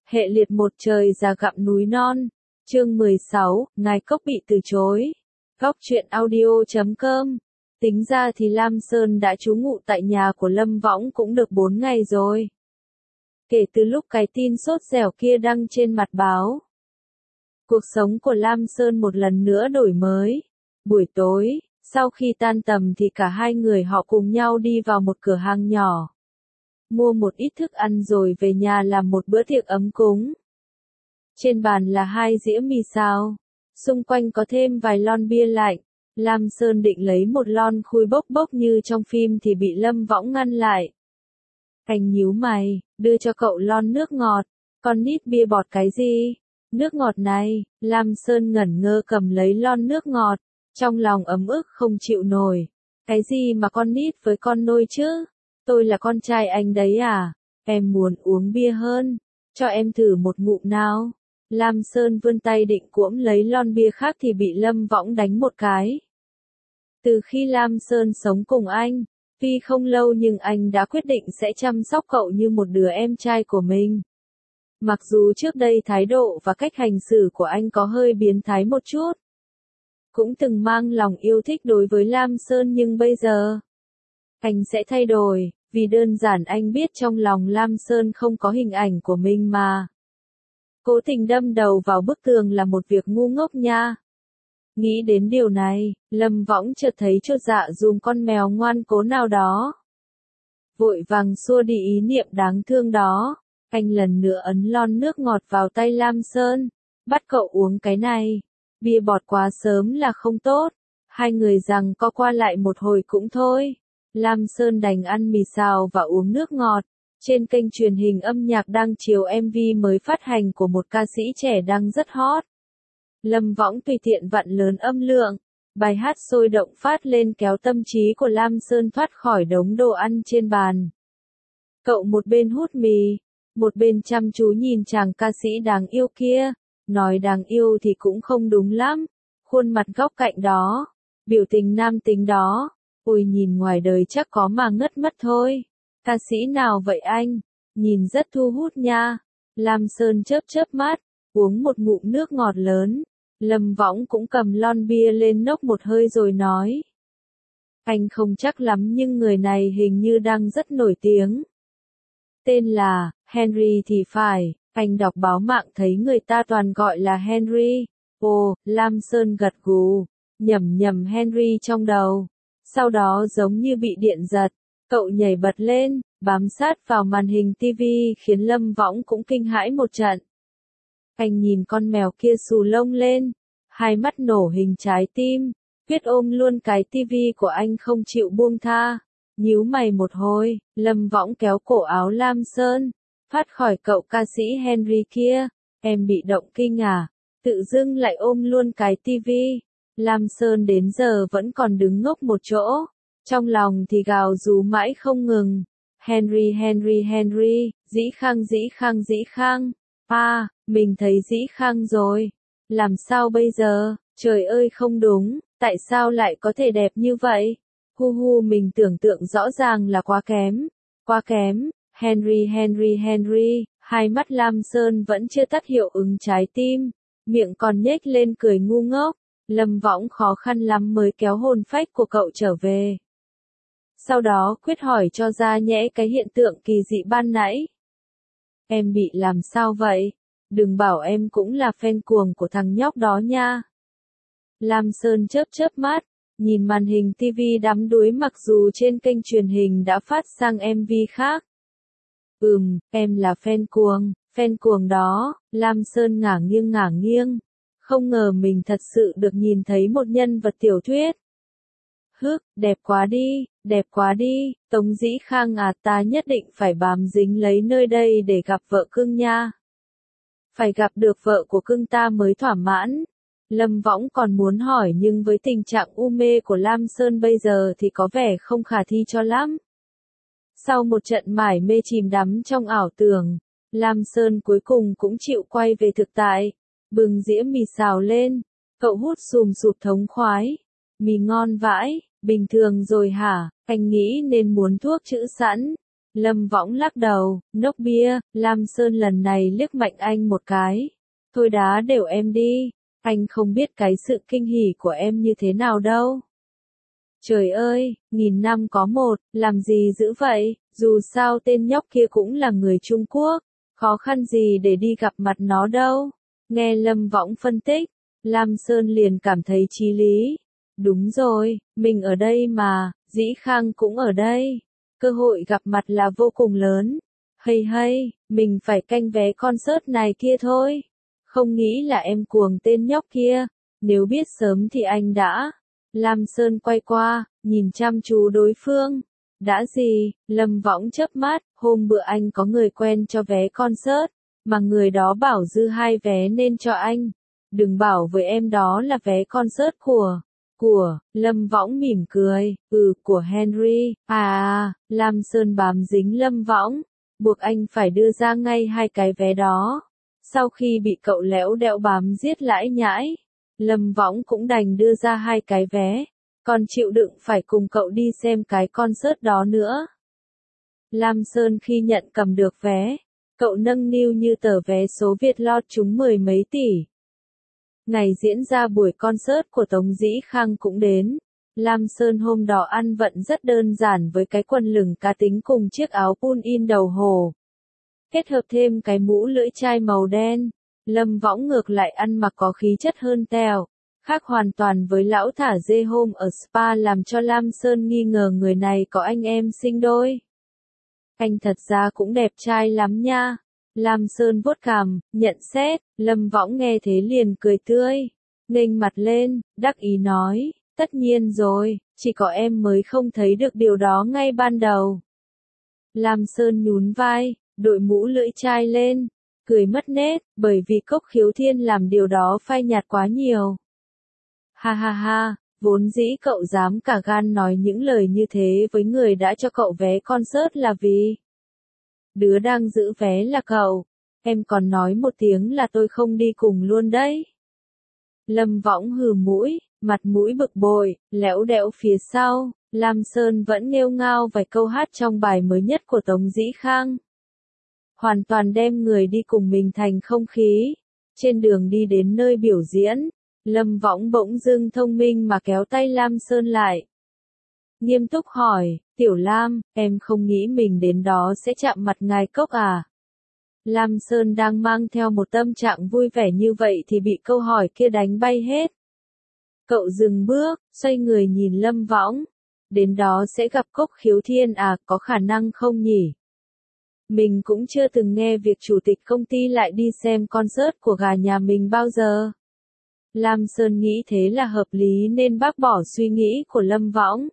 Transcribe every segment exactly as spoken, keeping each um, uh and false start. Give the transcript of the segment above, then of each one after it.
Hệ liệt một trời già gặm núi non. Chương mười sáu, Ngài Cốc bị từ chối. Góc truyện audio chấm com. Tính ra thì Lam Sơn đã trú ngụ tại nhà của Lâm Võng cũng được bốn ngày rồi. Kể từ lúc cái tin sốt dẻo kia đăng trên mặt báo. Cuộc sống của Lam Sơn một lần nữa đổi mới. Buổi tối, sau khi tan tầm thì cả hai người họ cùng nhau đi vào một cửa hàng nhỏ. Mua một ít thức ăn rồi về nhà làm một bữa tiệc ấm cúng. Trên bàn là hai dĩa mì xào. Xung quanh có thêm vài lon bia lạnh. Lam Sơn định lấy một lon khui bốc bốc như trong phim thì bị Lâm Võng ngăn lại. Anh nhíu mày, đưa cho cậu lon nước ngọt. Con nít bia bọt cái gì? Nước ngọt này, Lam Sơn ngẩn ngơ cầm lấy lon nước ngọt. Trong lòng ấm ức không chịu nổi. Cái gì mà con nít với con nôi chứ? Tôi là con trai anh đấy à? Em muốn uống bia hơn. Cho em thử một ngụm nào. Lam Sơn vươn tay định cuỗm lấy lon bia khác thì bị Lâm Võng đánh một cái. Từ khi Lam Sơn sống cùng anh, tuy không lâu nhưng anh đã quyết định sẽ chăm sóc cậu như một đứa em trai của mình. Mặc dù trước đây thái độ và cách hành xử của anh có hơi biến thái một chút. Cũng từng mang lòng yêu thích đối với Lam Sơn nhưng bây giờ, anh sẽ thay đổi, vì đơn giản anh biết trong lòng Lam Sơn không có hình ảnh của mình mà. Cố tình đâm đầu vào bức tường là một việc ngu ngốc nha. Nghĩ đến điều này, Lâm Võng chợt thấy chột dạ dùm con mèo ngoan cố nào đó. Vội vàng xua đi ý niệm đáng thương đó, anh lần nữa ấn lon nước ngọt vào tay Lam Sơn, bắt cậu uống cái này. Bia bọt quá sớm là không tốt, hai người rằng co qua lại một hồi cũng thôi. Lam Sơn đành ăn mì xào và uống nước ngọt. Trên kênh truyền hình âm nhạc đang chiếu em vê mới phát hành của một ca sĩ trẻ đang rất hot. Lâm Võng tùy tiện vặn lớn âm lượng, bài hát sôi động phát lên kéo tâm trí của Lam Sơn thoát khỏi đống đồ ăn trên bàn. Cậu một bên hút mì, một bên chăm chú nhìn chàng ca sĩ đáng yêu kia. Nói đáng yêu thì cũng không đúng lắm. Khuôn mặt góc cạnh đó, biểu tình nam tính đó, ôi nhìn ngoài đời chắc có mà ngất mất thôi. Ca sĩ nào vậy anh? Nhìn rất thu hút nha. Lam Sơn chớp chớp mắt, uống một ngụm nước ngọt lớn. Lâm Võng cũng cầm lon bia lên nốc một hơi rồi nói. Anh không chắc lắm nhưng người này hình như đang rất nổi tiếng. Tên là, Henry thì phải. Anh đọc báo mạng thấy người ta toàn gọi là Henry. Ồ, Lam Sơn gật gù, nhẩm nhẩm Henry trong đầu. Sau đó giống như bị điện giật, cậu nhảy bật lên, bám sát vào màn hình tivi khiến Lâm Võng cũng kinh hãi một trận. Anh nhìn con mèo kia xù lông lên, hai mắt nổ hình trái tim, quyết ôm luôn cái tivi của anh không chịu buông tha. Nhíu mày một hồi, Lâm Võng kéo cổ áo Lam Sơn. Phát khỏi cậu ca sĩ Henry kia, em bị động kinh à, tự dưng lại ôm luôn cái tivi. Lam Sơn đến giờ vẫn còn đứng ngốc một chỗ, trong lòng thì gào rú mãi không ngừng. Henry Henry Henry, Dĩ Khang Dĩ Khang Dĩ Khang, à, mình thấy Dĩ Khang rồi, làm sao bây giờ, trời ơi không đúng, tại sao lại có thể đẹp như vậy, hu hu mình tưởng tượng rõ ràng là quá kém, quá kém. Henry Henry Henry, hai mắt Lam Sơn vẫn chưa tắt hiệu ứng trái tim, miệng còn nhếch lên cười ngu ngốc. Lâm Võng khó khăn lắm mới kéo hồn phách của cậu trở về. Sau đó quyết hỏi cho ra nhẽ cái hiện tượng kỳ dị ban nãy. Em bị làm sao vậy? Đừng bảo em cũng là fan cuồng của thằng nhóc đó nha. Lam Sơn chớp chớp mắt, nhìn màn hình tivi đắm đuối mặc dù trên kênh truyền hình đã phát sang em vê khác. Ừm, em là fan cuồng, fan cuồng đó, Lam Sơn ngả nghiêng ngả nghiêng. Không ngờ mình thật sự được nhìn thấy một nhân vật tiểu thuyết. Hức, đẹp quá đi, đẹp quá đi, Tống Dĩ Khang à ta nhất định phải bám dính lấy nơi đây để gặp vợ cưng nha. Phải gặp được vợ của cưng ta mới thỏa mãn. Lâm Võng còn muốn hỏi nhưng với tình trạng u mê của Lam Sơn bây giờ thì có vẻ không khả thi cho lắm. Sau một trận mải mê chìm đắm trong ảo tưởng, Lam Sơn cuối cùng cũng chịu quay về thực tại, bừng dĩa mì xào lên, cậu hút sùm sụp thống khoái. Mì ngon vãi, bình thường rồi hả, anh nghĩ nên muốn thuốc chữ sẵn. Lâm Võng lắc đầu, nốc bia. Lam Sơn lần này liếc mạnh anh một cái. Thôi đá đều em đi, anh không biết cái sự kinh hỉ của em như thế nào đâu. Trời ơi, nghìn năm có một, làm gì dữ vậy, dù sao tên nhóc kia cũng là người Trung Quốc, khó khăn gì để đi gặp mặt nó đâu. Nghe Lâm Võng phân tích, Lam Sơn liền cảm thấy chí lý. Đúng rồi, mình ở đây mà, Dĩ Khang cũng ở đây. Cơ hội gặp mặt là vô cùng lớn. Hay hay, mình phải canh vé concert này kia thôi. Không nghĩ là em cuồng tên nhóc kia. Nếu biết sớm thì anh đã. Lam Sơn quay qua, nhìn chăm chú đối phương. Đã gì, Lâm Võng chớp mắt, hôm bữa anh có người quen cho vé concert, mà người đó bảo dư hai vé nên cho anh. Đừng bảo với em đó là vé concert của, của, Lâm Võng mỉm cười, ừ, của Henry, à, Lam Sơn bám dính Lâm Võng, buộc anh phải đưa ra ngay hai cái vé đó. Sau khi bị cậu léo đẽo bám giết lãi nhãi, Lâm Võng cũng đành đưa ra hai cái vé, còn chịu đựng phải cùng cậu đi xem cái concert đó nữa. Lam Sơn khi nhận cầm được vé, cậu nâng niu như tờ vé số Vietlott trúng mười mấy tỷ. Ngày diễn ra buổi concert của Tống Dĩ Khang cũng đến. Lam Sơn hôm đó ăn vận rất đơn giản với cái quần lửng cá tính cùng chiếc áo pull-in đầu hồ. Kết hợp thêm cái mũ lưỡi chai màu đen, Lâm Võng ngược lại ăn mặc có khí chất hơn tèo, khác hoàn toàn với lão thả dê hôm ở spa làm cho Lam Sơn nghi ngờ người này có anh em sinh đôi. Anh thật ra cũng đẹp trai lắm nha. Lam Sơn vuốt cằm, nhận xét, Lâm Võng nghe thế liền cười tươi, nghênh mặt lên, đắc ý nói, tất nhiên rồi, chỉ có em mới không thấy được điều đó ngay ban đầu. Lam Sơn nhún vai, đội mũ lưỡi chai lên, cười mất nét, bởi vì Cốc Khiếu Thiên làm điều đó phai nhạt quá nhiều. Ha ha ha, vốn dĩ cậu dám cả gan nói những lời như thế với người đã cho cậu vé concert là vì đứa đang giữ vé là cậu, em còn nói một tiếng là tôi không đi cùng luôn đấy. Lâm Võng hừ mũi, mặt mũi bực bội, lẽo đẽo phía sau, Lam Sơn vẫn nghêu ngao vài câu hát trong bài mới nhất của Tống Dĩ Khang. Hoàn toàn đem người đi cùng mình thành không khí. Trên đường đi đến nơi biểu diễn, Lâm Võng bỗng dưng thông minh mà kéo tay Lam Sơn lại. Nghiêm túc hỏi, Tiểu Lam, em không nghĩ mình đến đó sẽ chạm mặt ngài Cốc à? Lam Sơn đang mang theo một tâm trạng vui vẻ như vậy thì bị câu hỏi kia đánh bay hết. Cậu dừng bước, xoay người nhìn Lâm Võng. Đến đó sẽ gặp Cốc Khiếu Thiên à, có khả năng không nhỉ? Mình cũng chưa từng nghe việc chủ tịch công ty lại đi xem concert của gà nhà mình bao giờ. Lam Sơn nghĩ thế là hợp lý nên bác bỏ suy nghĩ của Lâm Võng.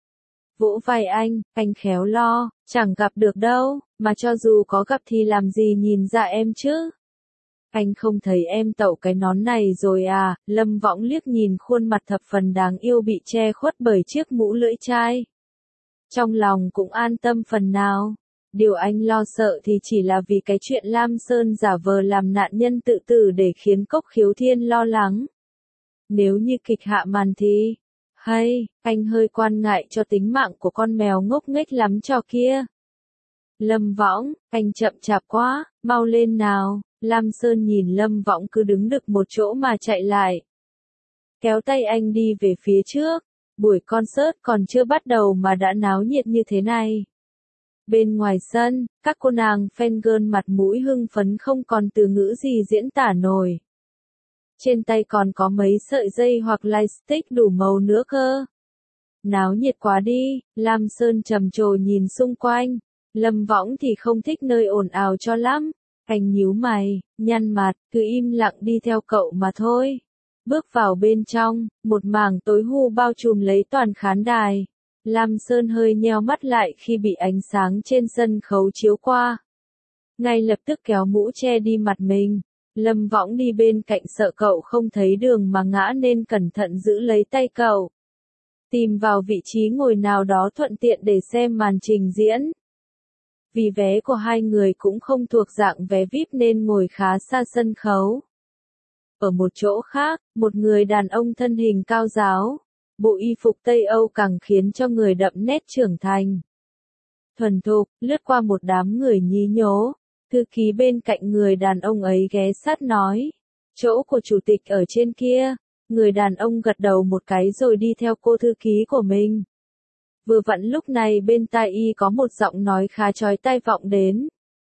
Vỗ vai anh, anh khéo lo, chẳng gặp được đâu, mà cho dù có gặp thì làm gì nhìn ra em chứ. Anh không thấy em tậu cái nón này rồi à, Lâm Võng liếc nhìn khuôn mặt thập phần đáng yêu bị che khuất bởi chiếc mũ lưỡi chai. Trong lòng cũng an tâm phần nào. Điều anh lo sợ thì chỉ là vì cái chuyện Lam Sơn giả vờ làm nạn nhân tự tử để khiến Cốc Khiếu Thiên lo lắng. Nếu như kịch hạ màn thì, hay, anh hơi quan ngại cho tính mạng của con mèo ngốc nghếch lắm trò kia. Lâm Võng, anh chậm chạp quá, mau lên nào. Lam Sơn nhìn Lâm Võng cứ đứng đực một chỗ mà chạy lại. Kéo tay anh đi về phía trước, buổi concert còn chưa bắt đầu mà đã náo nhiệt như thế này. Bên ngoài sân, các cô nàng fangirl mặt mũi hưng phấn không còn từ ngữ gì diễn tả nổi. Trên tay còn có mấy sợi dây hoặc lightstick đủ màu nữa cơ. Náo nhiệt quá đi, Lam Sơn trầm trồ nhìn xung quanh. Lâm Võng thì không thích nơi ồn ào cho lắm. Anh nhíu mày, nhăn mặt, cứ im lặng đi theo cậu mà thôi. Bước vào bên trong, một mảng tối hu bao trùm lấy toàn khán đài. Lam Sơn hơi nheo mắt lại khi bị ánh sáng trên sân khấu chiếu qua. Ngay lập tức kéo mũ che đi mặt mình. Lâm Võng đi bên cạnh sợ cậu không thấy đường mà ngã nên cẩn thận giữ lấy tay cậu. Tìm vào vị trí ngồi nào đó thuận tiện để xem màn trình diễn. Vì vé của hai người cũng không thuộc dạng vé vi ai pi nên ngồi khá xa sân khấu. Ở một chỗ khác, một người đàn ông thân hình cao ráo, bộ y phục Tây Âu càng khiến cho người đậm nét trưởng thành. thuần thục, lướt qua một đám người nhí nhố. Thư ký bên cạnh người đàn ông ấy ghé sát nói. Chỗ của chủ tịch ở trên kia. Người đàn ông gật đầu một cái rồi đi theo cô thư ký của mình. Vừa vặn lúc này bên tai y có một giọng nói khá chói tai vọng đến.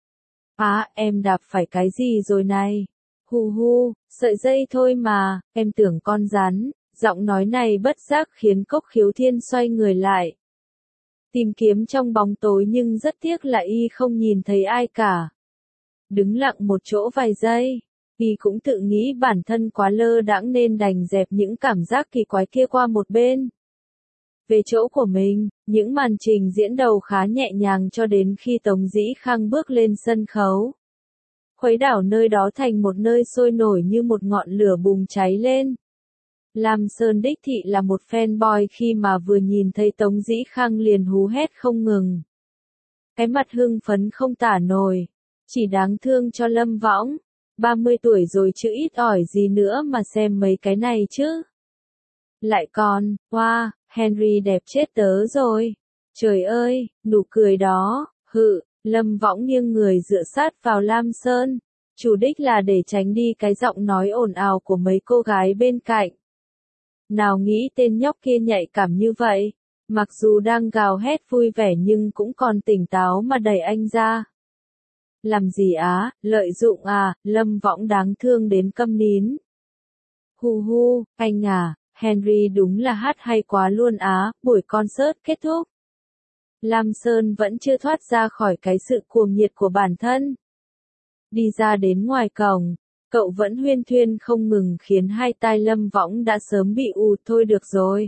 À, em đạp phải cái gì rồi này? Hu hu, sợi dây thôi mà, em tưởng con rắn. Giọng nói này bất giác khiến Cốc Khiếu Thiên xoay người lại. Tìm kiếm trong bóng tối nhưng rất tiếc là y không nhìn thấy ai cả. Đứng lặng một chỗ vài giây, y cũng tự nghĩ bản thân quá lơ đãng nên đành dẹp những cảm giác kỳ quái kia qua một bên. Về chỗ của mình, những màn trình diễn đầu khá nhẹ nhàng cho đến khi Tống Dĩ Khang bước lên sân khấu. Khuấy đảo nơi đó thành một nơi sôi nổi như một ngọn lửa bùng cháy lên. Lam Sơn đích thị là một fanboy khi mà vừa nhìn thấy Tống Dĩ Khang liền hú hét không ngừng. Cái mặt hưng phấn không tả nổi. Chỉ đáng thương cho Lâm Võng. ba mươi tuổi rồi chứ ít ỏi gì nữa mà xem mấy cái này chứ. Lại còn, wow, Henry đẹp chết tớ rồi. Trời ơi, nụ cười đó, hự, Lâm Võng nghiêng người dựa sát vào Lam Sơn. Chủ đích là để tránh đi cái giọng nói ồn ào của mấy cô gái bên cạnh. Nào nghĩ tên nhóc kia nhạy cảm như vậy, mặc dù đang gào hét vui vẻ nhưng cũng còn tỉnh táo mà đẩy anh ra. Làm gì á, lợi dụng à, Lâm Võng đáng thương đến câm nín. Hu hu, anh à, Henry đúng là hát hay quá luôn á, buổi concert kết thúc. Lam Sơn vẫn chưa thoát ra khỏi cái sự cuồng nhiệt của bản thân. Đi ra đến ngoài cổng, cậu vẫn huyên thuyên không ngừng khiến hai tai Lâm Võng đã sớm bị ù thôi được rồi.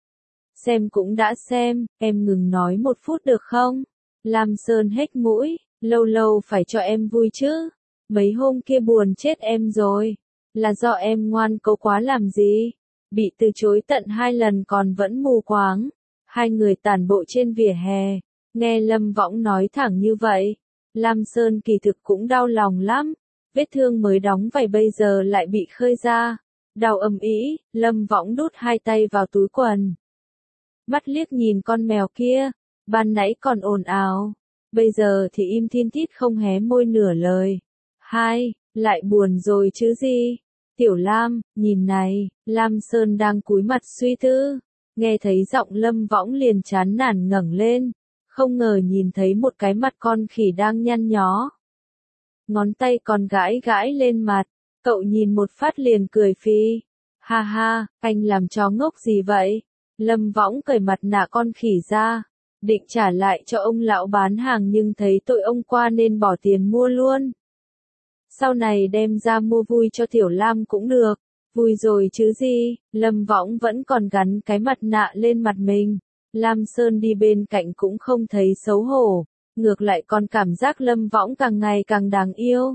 Xem cũng đã xem, em ngừng nói một phút được không? Lam Sơn hếch mũi, lâu lâu phải cho em vui chứ. Mấy hôm kia buồn chết em rồi. Là do em ngoan cố quá làm gì? Bị từ chối tận hai lần còn vẫn mù quáng. Hai người tản bộ trên vỉa hè. Nghe Lâm Võng nói thẳng như vậy. Lam Sơn kỳ thực cũng đau lòng lắm. Vết thương mới đóng vảy bây giờ lại bị khơi ra. Đau ầm ĩ, Lâm Võng đút hai tay vào túi quần. Mắt liếc nhìn con mèo kia. Ban nãy còn ồn ào. Bây giờ thì im thin thít không hé môi nửa lời. Hai, lại buồn rồi chứ gì? Tiểu Lam, nhìn này, Lam Sơn đang cúi mặt suy tư. Nghe thấy giọng Lâm Võng liền chán nản ngẩng lên. Không ngờ nhìn thấy một cái mặt con khỉ đang nhăn nhó. Ngón tay còn gãi gãi lên mặt. Cậu nhìn một phát liền cười phì. Ha ha, anh làm chó ngốc gì vậy? Lâm Võng cởi mặt nạ con khỉ ra. Định trả lại cho ông lão bán hàng nhưng thấy tội ông qua nên bỏ tiền mua luôn. Sau này đem ra mua vui cho Tiểu Lam cũng được. Vui rồi chứ gì, Lâm Võng vẫn còn gắn cái mặt nạ lên mặt mình. Lam Sơn đi bên cạnh cũng không thấy xấu hổ. Ngược lại còn cảm giác Lâm Võng càng ngày càng đáng yêu.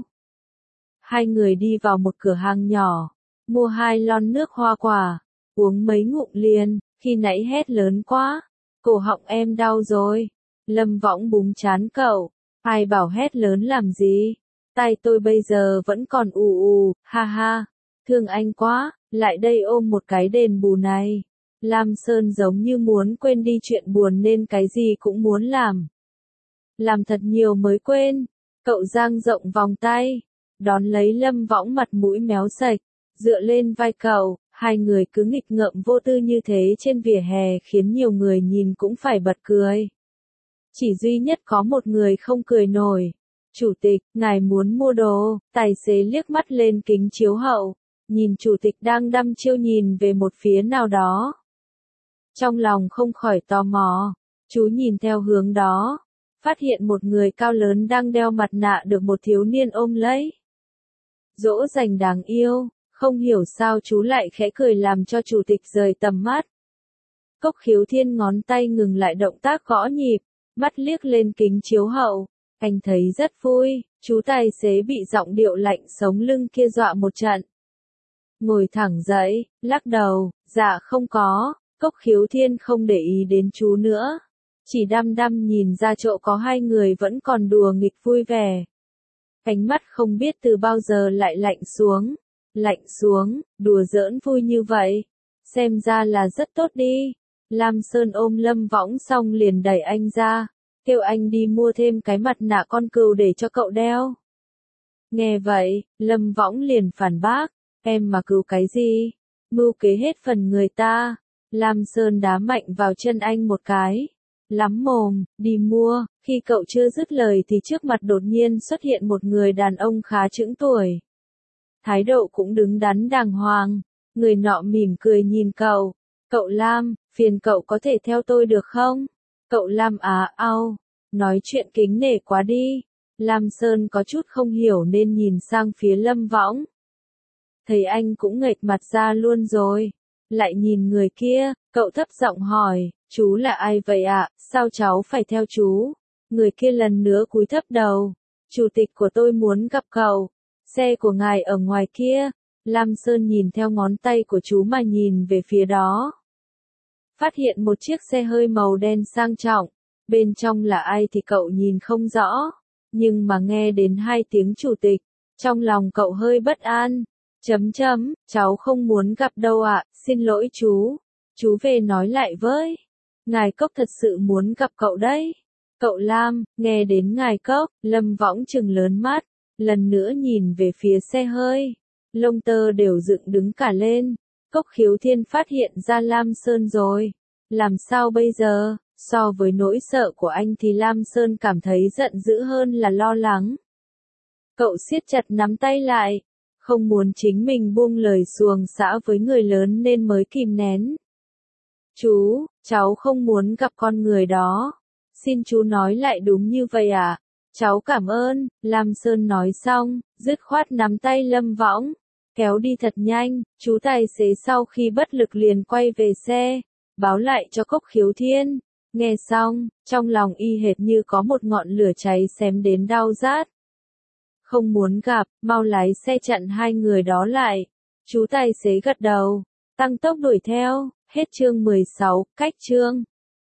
Hai người đi vào một cửa hàng nhỏ. Mua hai lon nước hoa quả. Uống mấy ngụm liền, khi nãy hét lớn quá. Cổ họng em đau rồi. Lâm Võng búng trán cậu. Ai bảo hét lớn làm gì? Tai tôi bây giờ vẫn còn ù ù, ha ha. Thương anh quá, lại đây ôm một cái đền bù này. Lam Sơn giống như muốn quên đi chuyện buồn nên cái gì cũng muốn làm. Làm thật nhiều mới quên. Cậu dang rộng vòng tay. Đón lấy Lâm Võng mặt mũi méo sạch. Dựa lên vai cậu. Hai người cứ nghịch ngợm vô tư như thế trên vỉa hè khiến nhiều người nhìn cũng phải bật cười. Chỉ duy nhất có một người không cười nổi. Chủ tịch, ngài muốn mua đồ, tài xế liếc mắt lên kính chiếu hậu. Nhìn chủ tịch đang đăm chiêu nhìn về một phía nào đó. Trong lòng không khỏi tò mò. Chú nhìn theo hướng đó. Phát hiện một người cao lớn đang đeo mặt nạ được một thiếu niên ôm lấy. Dỗ dành đáng yêu. Không hiểu sao chú lại khẽ cười làm cho chủ tịch rời tầm mắt. Cốc Khiếu Thiên ngón tay ngừng lại động tác gõ nhịp, mắt liếc lên kính chiếu hậu. Anh thấy rất vui, chú tài xế bị giọng điệu lạnh sống lưng kia dọa một trận. Ngồi thẳng dậy, lắc đầu, dạ không có, Cốc Khiếu Thiên không để ý đến chú nữa. Chỉ đăm đăm nhìn ra chỗ có hai người vẫn còn đùa nghịch vui vẻ. Ánh mắt không biết từ bao giờ lại lạnh xuống. Lạnh xuống, đùa giỡn vui như vậy. Xem ra là rất tốt đi. Lam Sơn ôm Lâm Võng xong liền đẩy anh ra. kêu anh đi mua thêm cái mặt nạ con cừu để cho cậu đeo. Nghe vậy, Lâm Võng liền phản bác, em mà cứu cái gì? Mưu kế hết phần người ta. Lam Sơn đá mạnh vào chân anh một cái. Lắm mồm, đi mua. Khi cậu chưa dứt lời thì trước mặt đột nhiên xuất hiện một người đàn ông khá chững tuổi. Thái độ cũng đứng đắn đàng hoàng. Người nọ mỉm cười nhìn cậu. Cậu Lam, phiền cậu có thể theo tôi được không? Cậu Lam á ao. Nói chuyện kính nể quá đi. Lam Sơn có chút không hiểu nên nhìn sang phía Lâm Võng. Thấy anh cũng nghệch mặt ra luôn rồi. Lại nhìn người kia, cậu thấp giọng hỏi, chú là ai vậy ạ, sao cháu phải theo chú? Người kia lần nữa cúi thấp đầu. Chủ tịch của tôi muốn gặp cậu. Xe của ngài ở ngoài kia. Lam Sơn nhìn theo ngón tay của chú mà nhìn về phía đó. Phát hiện một chiếc xe hơi màu đen sang trọng. Bên trong là ai thì cậu nhìn không rõ. Nhưng mà nghe đến hai tiếng chủ tịch, trong lòng cậu hơi bất an. Chấm chấm, cháu không muốn gặp đâu ạ, xin lỗi chú. Chú về nói lại với. Ngài Cốc thật sự muốn gặp cậu đấy. Cậu Lam, nghe đến ngài Cốc, Lâm Võng trừng lớn mắt, lần nữa nhìn về phía xe hơi. Lông tơ đều dựng đứng cả lên. Cốc Khiếu Thiên phát hiện ra Lam Sơn rồi. Làm sao bây giờ? So với nỗi sợ của anh thì Lam Sơn cảm thấy giận dữ hơn là lo lắng. Cậu siết chặt nắm tay lại. Không muốn chính mình buông lời xuồng xã với người lớn nên mới kìm nén. Chú, cháu không muốn gặp con người đó. Xin chú nói lại đúng như vậy à? Cháu cảm ơn, Lam Sơn nói xong, dứt khoát nắm tay Lâm Võng. Kéo đi thật nhanh, chú tài xế sau khi bất lực liền quay về xe. Báo lại cho Cốc Khiếu Thiên. Nghe xong, trong lòng y hệt như có một ngọn lửa cháy xém đến đau rát. Không muốn gặp, mau lái xe chặn hai người đó lại. Chú tài xế gật đầu, tăng tốc đuổi theo. Hết chương mười sáu, cách chương.